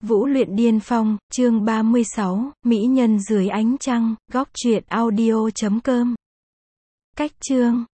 Vũ luyện điên phong, chương 36, Mỹ nhân dưới ánh trăng, góc truyện audio.com. Cách chương